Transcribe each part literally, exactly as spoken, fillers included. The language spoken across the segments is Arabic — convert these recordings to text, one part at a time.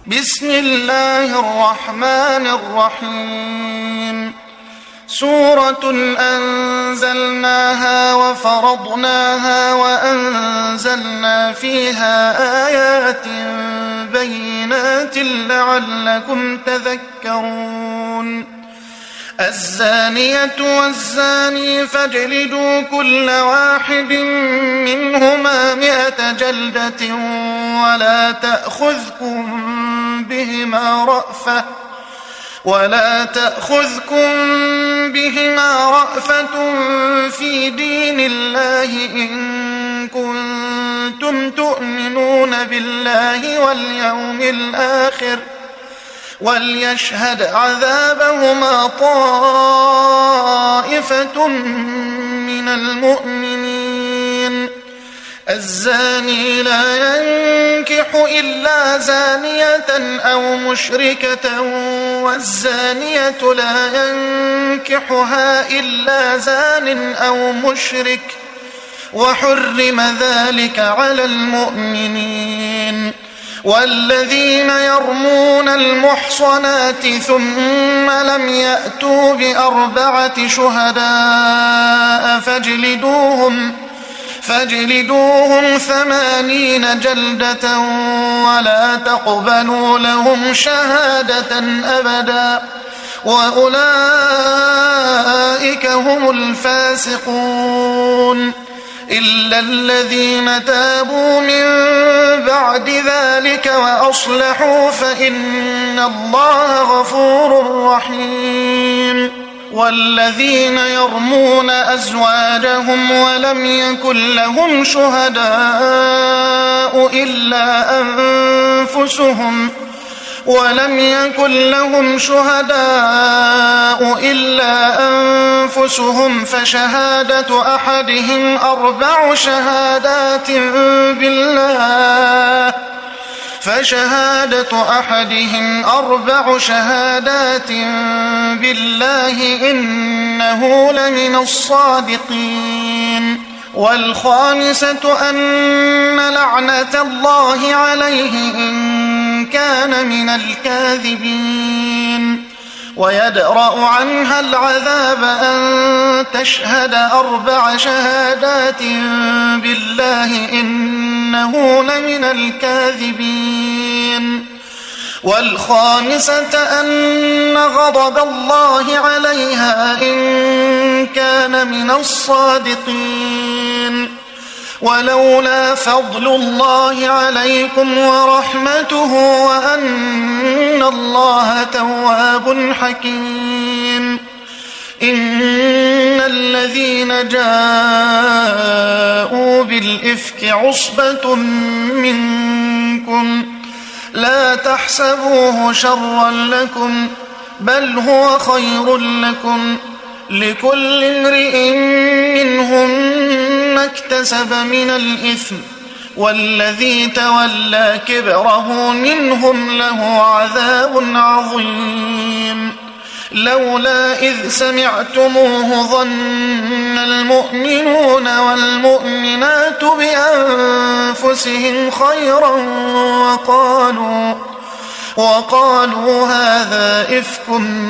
بسم الله الرحمن الرحيم. سورة أنزلناها وفرضناها وأنزلنا فيها آيات بينات لعلكم تذكرون. الزانية والزاني فاجلدوا كل واحد منهما مئة جلدة ولا تأخذكم بهما رأفة ولا تأخذكم بهما رأفة في دين الله إن كنتم تؤمنون بالله واليوم الآخر وليشهد عذابهما طائفة من المؤمنين. الزاني لا ينكح إلا زانية أو مشركة والزانية لا ينكحها إلا زان أو مشرك وحرم ذلك على المؤمنين. والذين يرمون المحصنات ثم لم يأتوا بأربعة شهداء فاجلدوهم فاجلدوهم ثمانين جلدة ولا تقبلوا لهم شهادة أبدا وأولئك هم الفاسقون. إلا الذين تابوا من بعد ذلك وأصلحوا فإن الله غفور رحيم. والذين يرمون أزواجهم ولم يكن لهم شهداء إلا أنفسهم ولم يكن لهم شهداء إلا أنفسهم فشهادة أحدهم أربع شهادات بالله فشهادة أحدهم أربع شهادات بالله إنه لمن الصادقين. والخامسة أن لعنة الله عليه إن كان من الكاذبين. ويدرأ عنها العذاب أن تشهد أربع شهادات بالله إنه لمن الكاذبين. والخامسة أن غضب الله عليها إن كان من الصادقين. ولولا فضل الله عليكم ورحمته وأن الله تواب حكيم. إن الذين جاءوا بالإفك عصبة منكم لا تحسبوه شرا لكم بل هو خير لكم لكل امرئ منهم ما اكتسب من الإثم والذي تولى كبره منهم له عذاب عظيم. لولا إذ سمعتموه ظن المؤمنون والمؤمنات بأنفسهم خيرا وقالوا وقالوا هذا إفك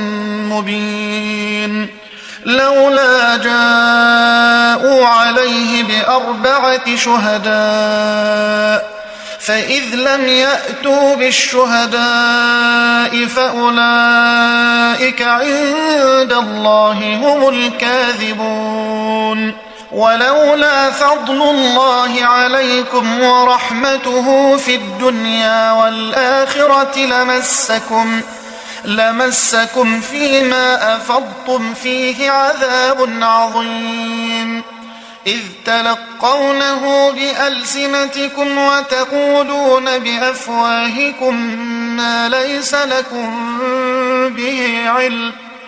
مبين. لولا جاءوا عليه بأربعة شهداء فإذ لم يأتوا بالشهداء فأولئك عند الله هم الكاذبون. ولولا فضل الله عليكم ورحمته في الدنيا والآخرة لمسكم لمسكم فيما أفضتم فيه عذاب عظيم. إذ تلقونه بألسنتكم وتقولون بأفواهكم ما ليس لكم به علم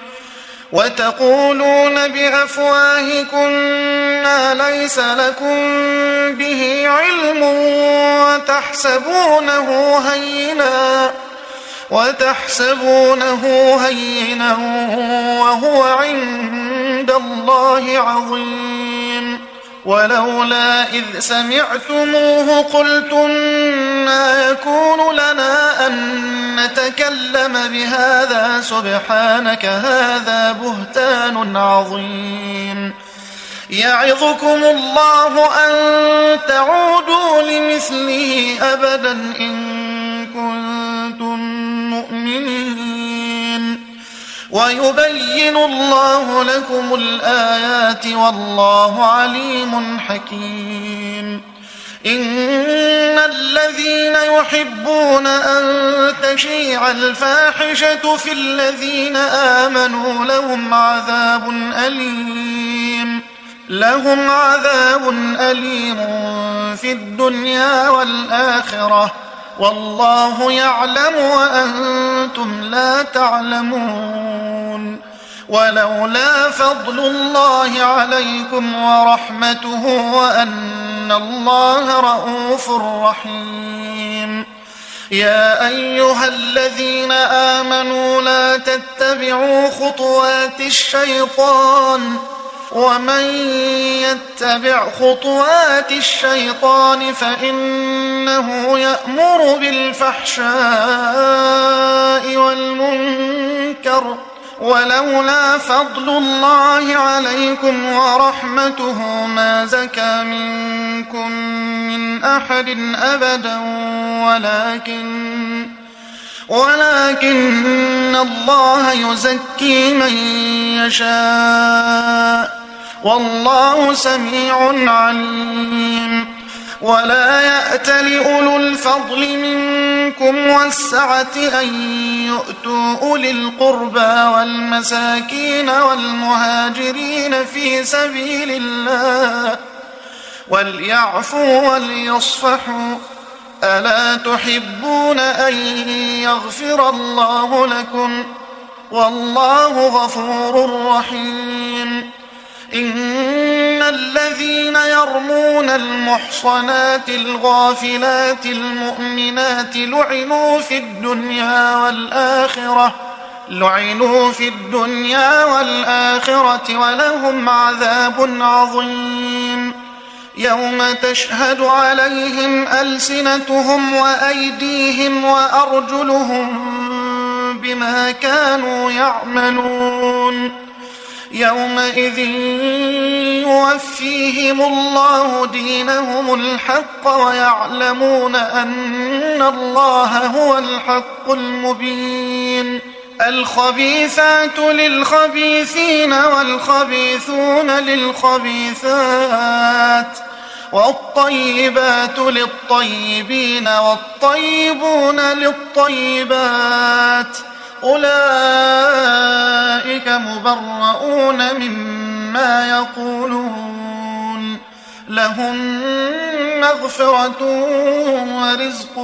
وتقولون بأفواهكم ما ليس لكم به علم وتحسبونه هينا وتحسبونه هينا وهو عند الله عظيم. ولولا إذ سمعتموه قلتم ما يكون لنا أن نتكلم بهذا سبحانك هذا بهتان عظيم يعظكم الله أن تعودوا لمثله أبدا إن كنتم مؤمنين ويبين الله لكم الآيات والله عليم حكيم إن الذين يحبون أن تشيع الفاحشة في الذين آمنوا لهم عذاب أليم لهم عذاب أليم في الدنيا والآخرة والله يعلم وأنتم لا تعلمون ولولا فضل الله عليكم ورحمته وأن الله رءوف رحيم يا أيها الذين آمنوا لا تتبعوا خطوات الشيطان ومن يتبع خطوات الشيطان فإنه يأمر بالفحشاء والمنكر ولولا فضل الله عليكم ورحمته ما زكى منكم من أحد أبدا ولكن ولكن الله يزكي من يشاء والله سميع عليم ولا يأتل أولو الفضل منكم والسعة أن يؤتوا أولي القربى والمساكين والمهاجرين في سبيل الله وليعفوا وليصفحوا ألا تحبون أن يغفر الله لكم والله غفور رحيم إن الذين يرمون المحصنات الغافلات المؤمنات لعنوا في الدنيا والآخرة لعنوا في الدنيا والآخرة ولهم عذاب عظيم يوم تشهد عليهم ألسنتهم وأيديهم وأرجلهم بما كانوا يعملون يومئذ يوفيهم الله دينهم الحق ويعلمون أن الله هو الحق المبين الخبيثات للخبيثين والخبيثون للخبيثات والطيبات للطيبين والطيبون للطيبات أولئك مبرؤون مما يقولون لهم مغفرة ورزق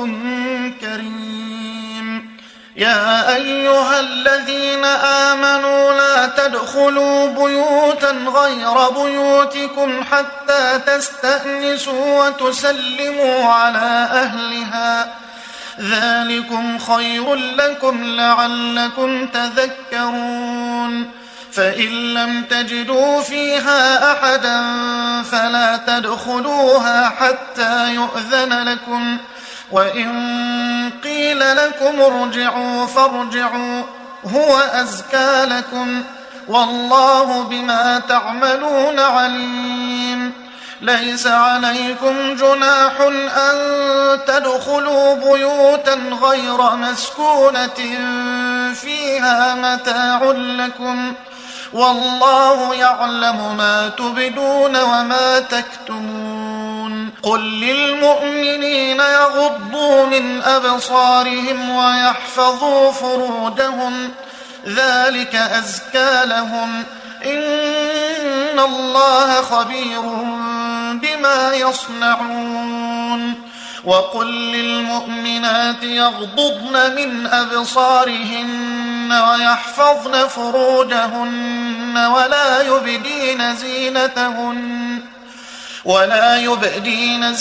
كريم يا أيها الذين آمنوا لا تدخلوا بيوتا غير بيوتكم حتى تستأنسوا وتسلموا على أهلها ذلكم خير لكم لعلكم تذكرون فإن لم تجدوا فيها أحدا فلا تدخلوها حتى يؤذن لكم وإن قيل لكم ارجعوا فارجعوا هو أزكى لكم والله بما تعملون عليم ليس عليكم جناح أن تدخلوا بيوتا غير مسكونة فيها متاع لكم والله يعلم ما تبدون وما تكتمون قل للمؤمنين يغضوا من أبصارهم ويحفظوا فروجهم ذلك أزكى لهم إن الله خبير بما يصنعون وقل للمؤمنات يغضضن من أبصارهن ويحفظن فروجهن ولا يبدين زينتهن ولا يبدين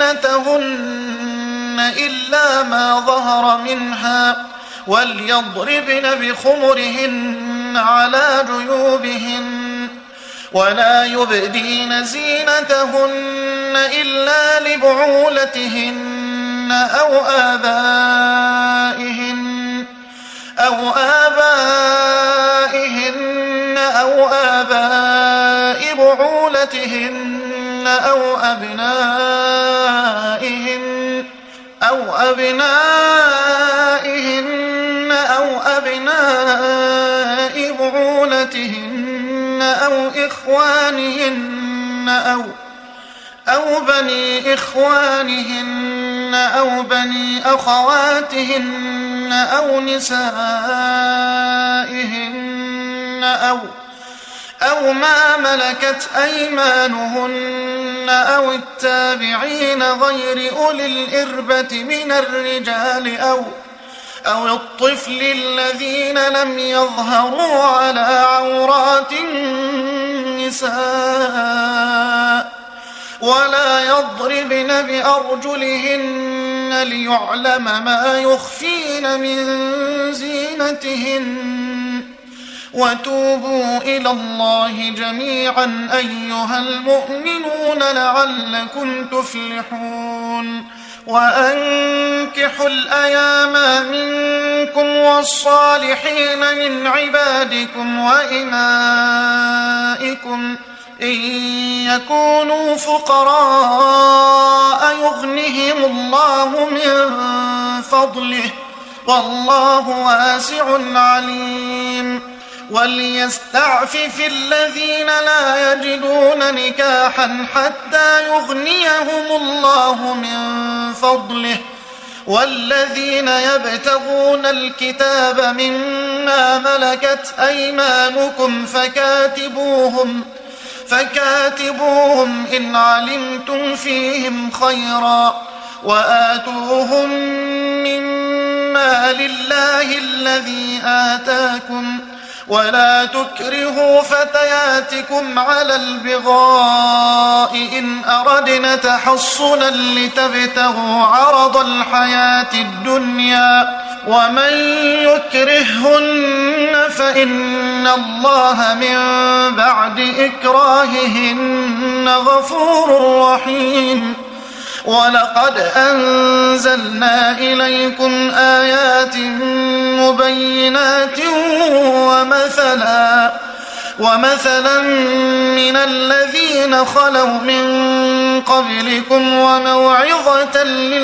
زينتهن إلا ما ظهر منها وليضربن بخمرهن على جيوبهن ولا يبدين زينتهن إلا لبعولتهن أو آبائهن أو آبائهن أو آباء بعولتهن أو أبنائهن أو أبنائهن أو أبناء بعولتهن أو إخوانهن أو أو بني إخوانهن أو بني أخواتهن أو نسائهن أو أو ما ملكت أيمانهن أو التابعين غير أولي الإربة من الرجال أو أو الطفل الذين لم يظهروا على عورات النساء ولا يضربن بأرجلهن ليعلم ما يخفين من زينتهن وتوبوا إلى الله جميعا أيها المؤمنون لعلكم تفلحون وأنكحوا الأيام منكم والصالحين من عبادكم وإمائكم إن يكونوا فقراء يغنهم الله من فضله والله واسع عليم وليستعفف الذين لا يجدون نكاحا حتى يغنيهم الله من فضله والذين يبتغون الكتاب مما ملكت أيمانكم فكاتبوهم فكاتبوهم إن علمتم فيهم خيرا وآتوهم مما لله الذي آتاكم ولا تكرهوا فتياتكم على البغاء إن أردنا تحصنا لتبتغوا عرض الحياة الدنيا ومن يكرههن فإن الله من بعد إكراههن غفور رحيم ولقد أنزلنا إليكم آيات مبينات ومثلا ومثلا من الذين خلوا من قبلكم وموعظة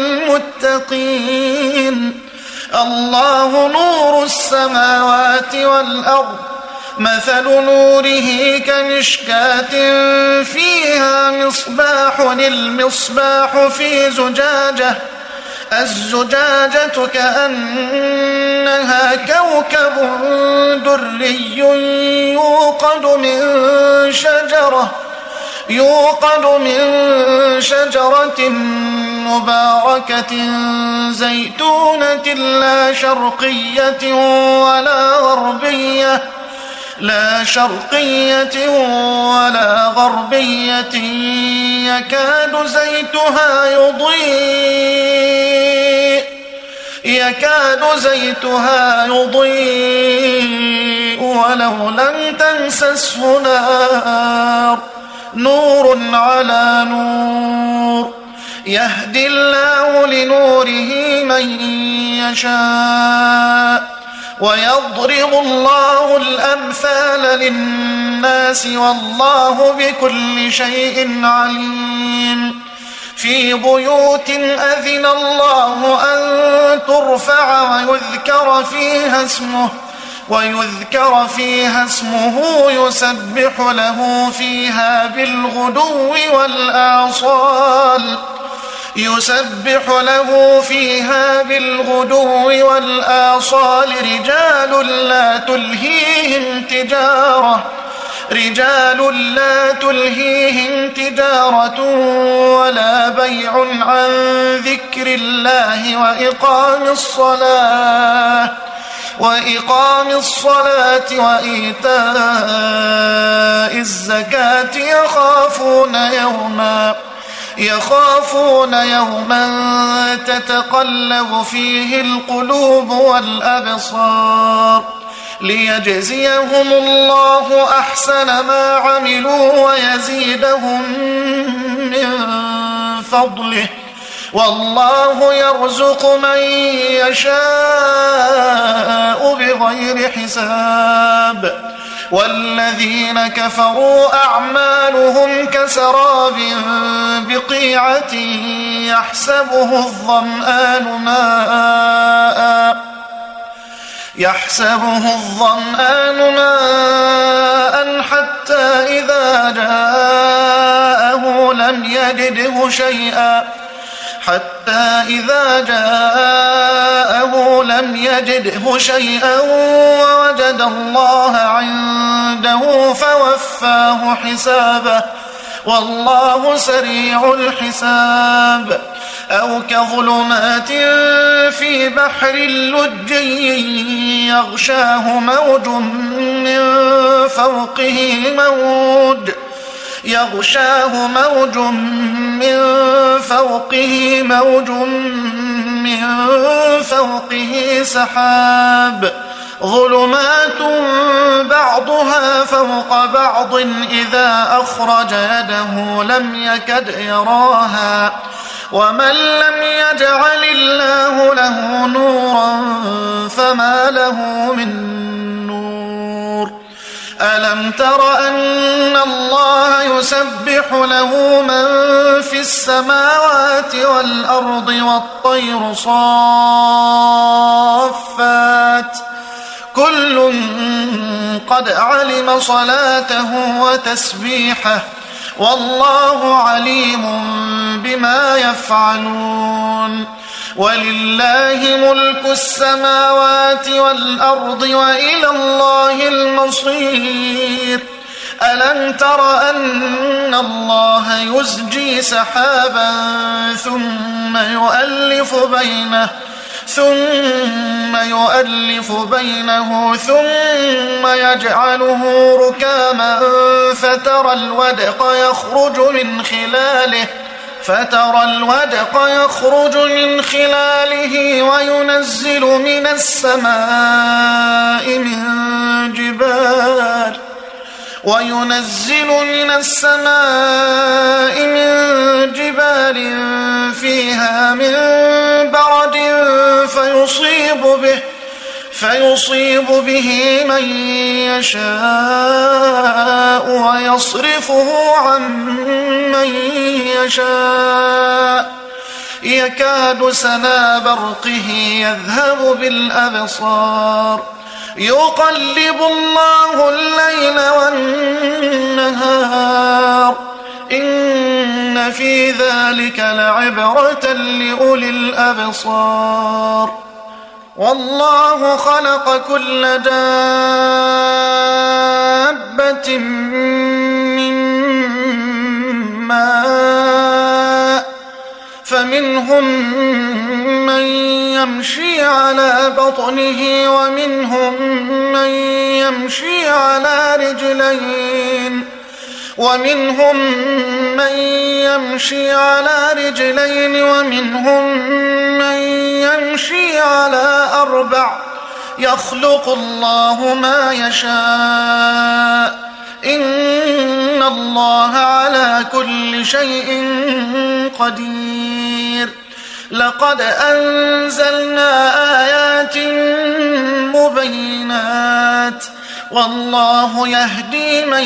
للمتقين الله نور السماوات والأرض مثل نوره كمشكاة فيها مصباح المصباح في زجاجة الزجاجة كأنها كوكب دري يوقد من شجرة يوقد من شجرة مباركة زيتونة لا شرقية ولا غربية لا شرقية ولا غربية يكاد زيتها يضيء يكاد زيتها يضيء ولو لم تمسسه نار نور على نور يهدي الله لنوره من يشاء ويضرب الله الأمثال للناس والله بكل شيء عليم في بيوت أذن الله أن ترفع ويذكر فيها اسمه ويذكر فيها اسمه يسبح له فيها بالغدو والآصال يسبح له فيها بالغدو والآصال رجال لا تلهيهم تجارة رجال لا تلهيهم تجارة ولا بيع عن ذكر الله وإقام الصلاة وإقام الصلاة وإيتاء الزكاة يخافون يوما يخافون يوما تتقلب فيه القلوب والأبصار ليجزيهم الله أحسن ما عملوا ويزيدهم من فضله والله يرزق من يشاء بغير حساب. والذين كفروا أعمالهم كسراب بقيعة يحسبه الظمآن ماء يحسبه الظمآن ماء حتى إذا جاءه لم يجده شيئا حتى إذا جاءه لم يجده شيئا ووجد الله عنده فوفاه حسابه والله سريع الحساب. أو كظلمات في بحر لجي يغشاه موج من فوقه موج يغشاه موج من فوقه موج من فوقه سحاب ظلمات بعضها فوق بعض إذا أخرج يده لم يكد يراها ومن لم يجعل الله له نورا فما له من نور. ألم تر أن الله يسبح له من في السماوات والأرض والطير صافات كل قد علم صلاته وتسبيحه والله عليم بما يفعلون. ولله ملك السماوات والأرض وإلى الله المصير. ألم تر أن الله يزجي سحابا ثم يؤلف بينه ثم يؤلف بينه ثم يجعله ركاما فترى الودق يخرج من خلاله فترى الودق يخرج من خلاله وينزل من السماء من جبال وينزل من السماء من جبال فيها من برد فيصيب به فيصيب به من يشاء ويصرفه عن من يشاء يكاد سنا برقه يذهب بالأبصار يقلب الله الليل والنهار إن في ذلك لعبرة لأولي الأبصار. والله خلق كل دابة من ماء فمنهم من يمشي على بطنه ومنهم من يمشي على رجلين ومنهم من يمشي على رجلين ومنهم من يمشي على أربع يخلق الله ما يشاء إن الله على كل شيء قدير. لقد أنزلنا آيات مبينات والله يهدي من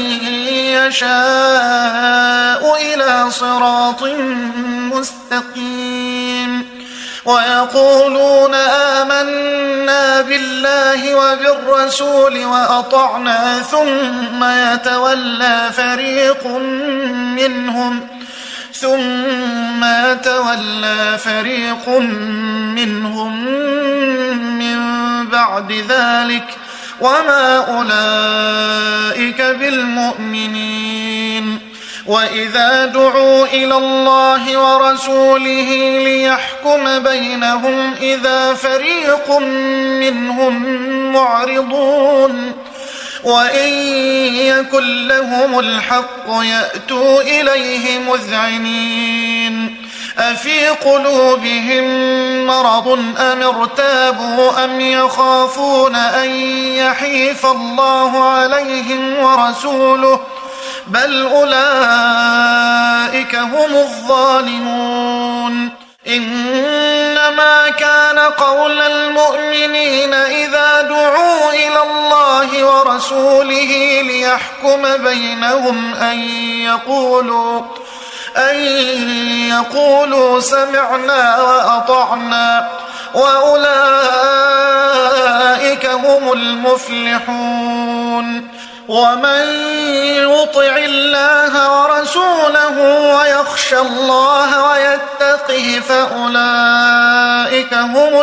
يشاء إلى صراط مستقيم. ويقولون آمنا بالله وبالرسول وأطعنا ثم يتولى فريق منهم ثم يتولى فريق منهم من بعد ذلك وما أولئك بالمؤمنين. وإذا دعوا إلى الله ورسوله ليحكم بينهم إذا فريق منهم معرضون وإن يكن لهم الحق يأتوا إليه مذعنين. أفي قلوبهم مرض أم ارتابوا أم يخافون أن يحيف الله عليهم ورسوله بل أولئك هم الظالمون إنما كان قول المؤمنين إذا دعوا إلى الله ورسوله ليحكم بينهم أن يقولوا أن يقولوا سمعنا وأطعنا وأولئك هم المفلحون ومن يطع الله ورسوله ويخشى الله ويتقه فأولئك هم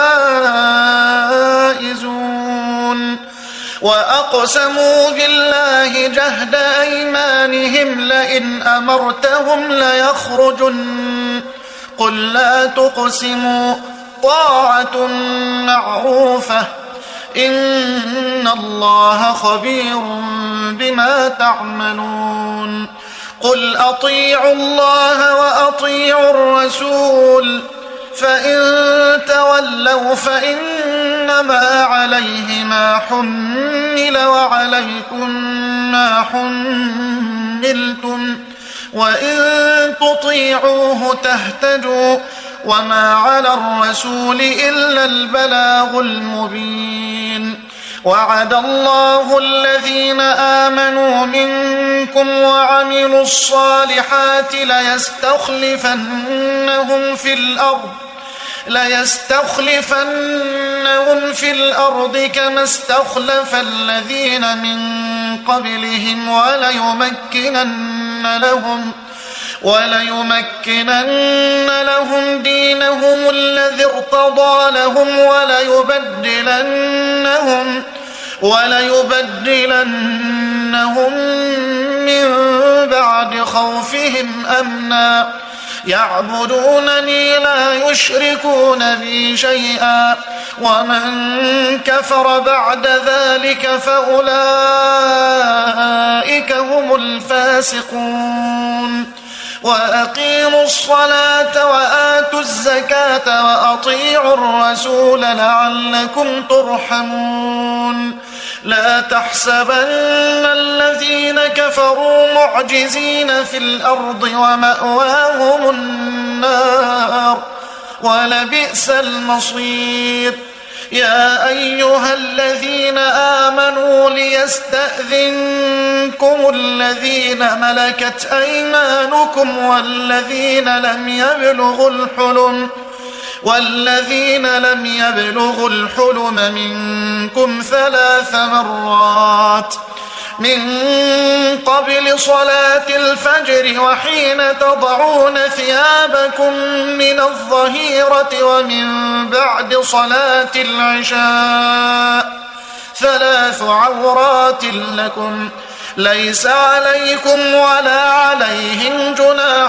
الفائزون وأقسموا بالله جهد أيمانهم لئن أمرتهم ليخرجن قل لا تقسموا طاعة معروفة إن الله خبير بما تعملون قل أطيعوا الله وأطيعوا الرسول فإن تولوا فإنما عليه ما حمل وعليكم ما حملتم وإن تطيعوه تهتدوا وما على الرسول إلا البلاغ المبين وعد الله الذين آمنوا منكم وعملوا الصالحات ليستخلفنهم في الأرض ليستخلفنهم في الأرض كما استخلف الذين من قبلهم وليمكنن لهم وليمكنن لهم دينهم الذي ارتضى لهم وليبدلنهم وليبدلنهم من بعد خوفهم أمنا يعبدونني لا يشركون بي شيئا ومن كفر بعد ذلك فأولئك هم الفاسقون وأقيموا الصلاة وآتوا الزكاة وأطيعوا الرسول لعلكم ترحمون لا تحسبن الذين كفروا معجزين في الأرض ومأواهم النار ولبئس المصير يا أيها الذين آمنوا ليستأذنكم الذين ملكت أيمانكم والذين لم يبلغوا الحلم والذين لم يبلغوا الحلم منكم ثلاث مرات من قبل صلاة الفجر وحين تضعون ثيابكم من الظهيرة ومن بعد صلاة العشاء ثلاث عورات لكم ليس عليكم ولا عليهم جناح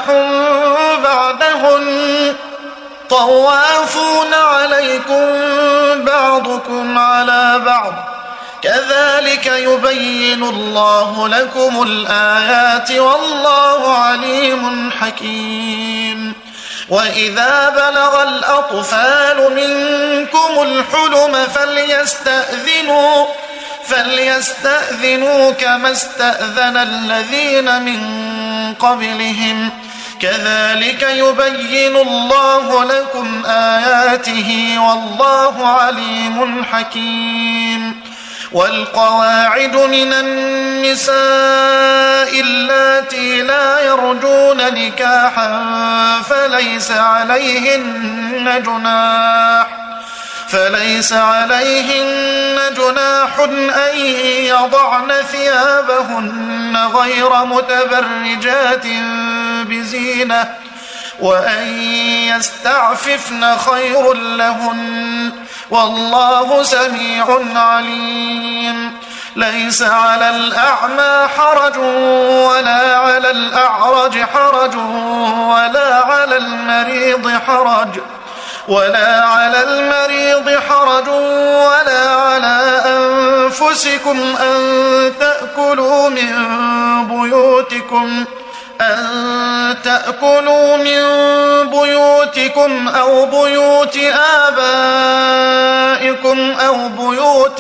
بعدهن طوافون عليكم بعضكم على بعض كذلك يبين الله لكم الآيات والله عليم حكيم وإذا بلغ الأطفال منكم الحلم فليستأذنوا فليستأذنوا كما استأذن الذين من قبلهم كذلك يبين الله لكم آياته والله عليم حكيم والقواعد من النساء اللاتي لا يرجون نكاحا فليس عليهن جناح فليس عليهن جناح أن يضعن ثيابهن غير متبرجات بزينة وأن يستعففن خير لهن والله سميع عليم ليس على الأعمى حرج ولا على الأعرج حرج ولا على المريض حرج ولا على المريض حرج ولا على أنفسكم أن تأكلوا من بيوتكم أن تأكلوا من بيوتكم أو بيوت آبائكم أو بيوت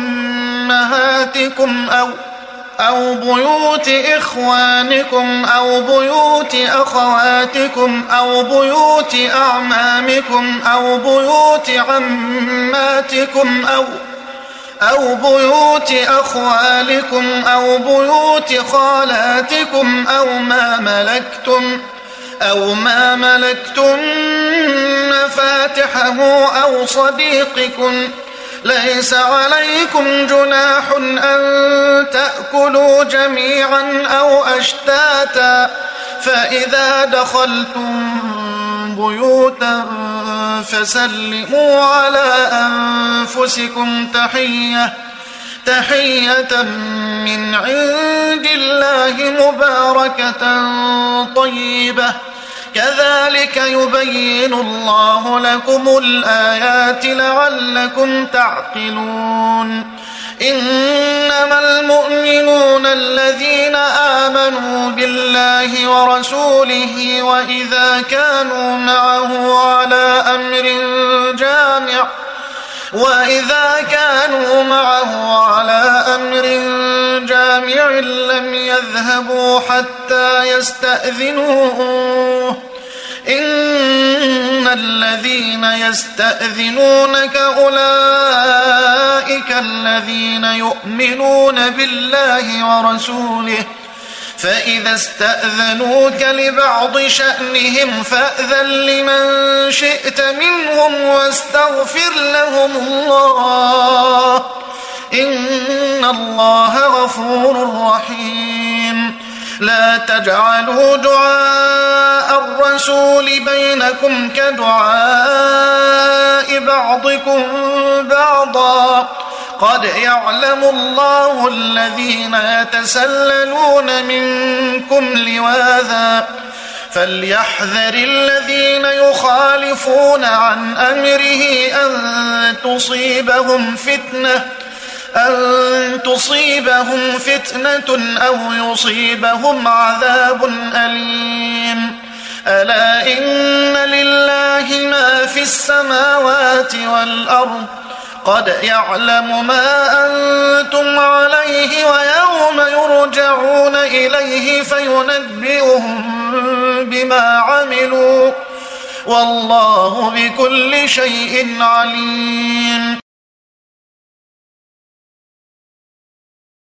أمهاتكم أو أو بيوت إخوانكم أو بيوت أخواتكم أو بيوت أعمامكم أو بيوت عماتكم أو أو بيوت أخوالكم أو بيوت خالاتكم أو ما ملكتم أو ما ملكتم مفاتحه أو صديقكم. ليس عليكم جناح أن تأكلوا جميعا أو أشتاتا، فإذا دخلتم بيوتا فسلموا على أنفسكم تحية تحية من عند الله مباركة طيبة، كذلك يبين الله لكم الآيات لعلكم تعقلون. إنما المؤمنون الذين آمنوا بالله ورسوله وإذا كانوا معه على أمر جامع وإذا كانوا معه على أمر جامع لم يذهبوا حتى يستأذنوه. إن الذين يستأذنونك أولئك الذين يؤمنون بالله ورسوله، فإذا استأذنوك لبعض شأنهم فأذن لمن شئت منهم واستغفر لهم الله، إن الله غفور رحيم. لا تجعلوا دعاء الرسول بينكم كدعاء بعضكم بعضا، قد يعلم الله الذين يتسللون منكم لواذا، فليحذر الذين يخالفون عن أمره أن تصيبهم فتنة أن تصيبهم فتنة أو يصيبهم عذاب أليم. ألا إن لله ما في السماوات والأرض، قد يعلم ما أنتم عليه ويوم يرجعون إليه فينبئهم بما عملوا، والله بكل شيء عليم.